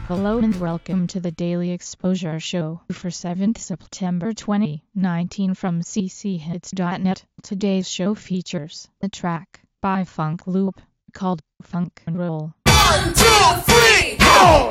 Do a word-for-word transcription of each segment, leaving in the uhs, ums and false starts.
Hello and welcome to the Daily Exposure Show for seventh September twenty nineteen from c c hits dot net. Today's show features a track by Funk Loop called Funk and Roll. One, two, three, go!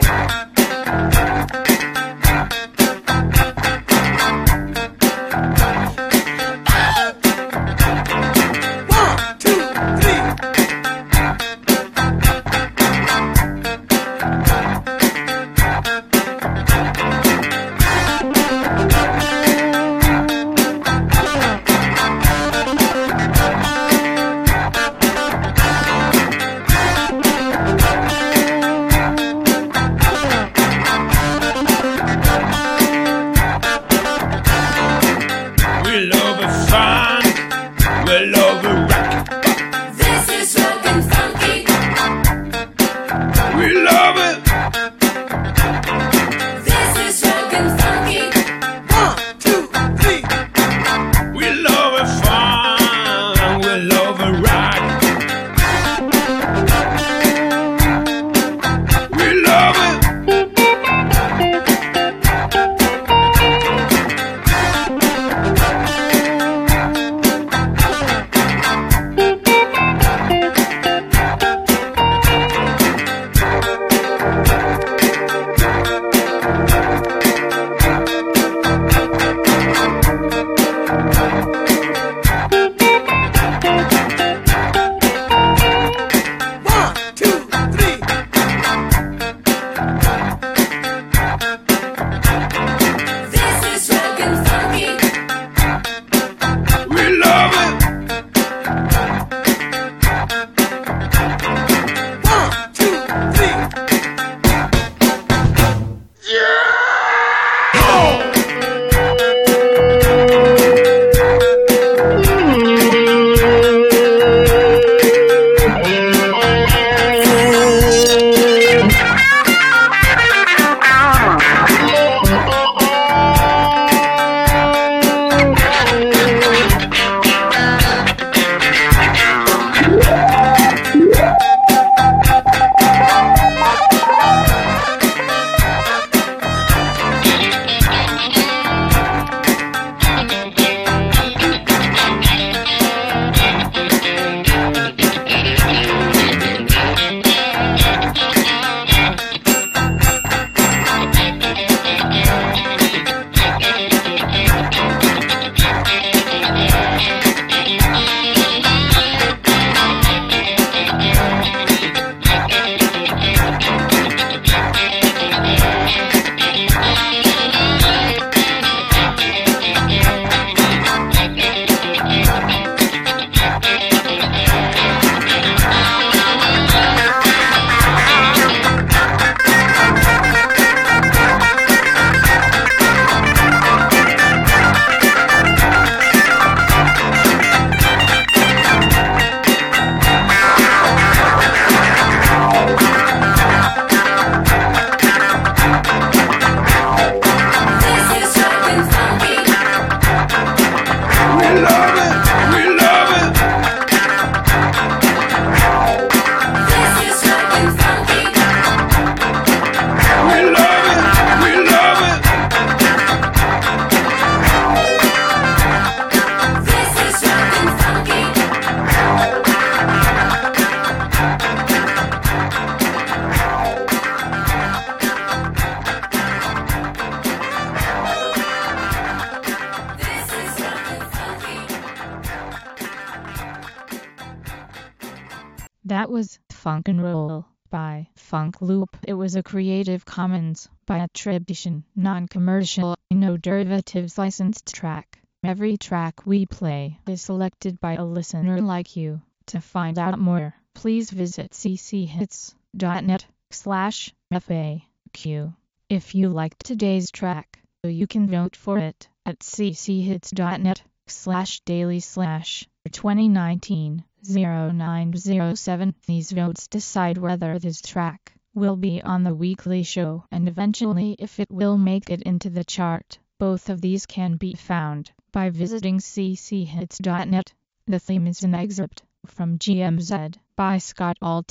That was Funk and Roll by Funk Loop. It was a Creative Commons by attribution, non-commercial, no derivatives licensed track. Every track we play is selected by a listener like you. To find out more, please visit c c hits dot net slash F A Q. If you liked today's track, you can vote for it at c c hits dot net slash daily slash twenty nineteen oh nine oh seven. These votes decide whether this track will be on the weekly show and eventually if it will make it into the chart. Both of these can be found by visiting c c hits dot net. The theme is an excerpt from G M Z by Scott Altham.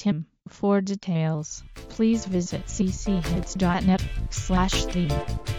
For details, please visit c c hits dot net slash theme.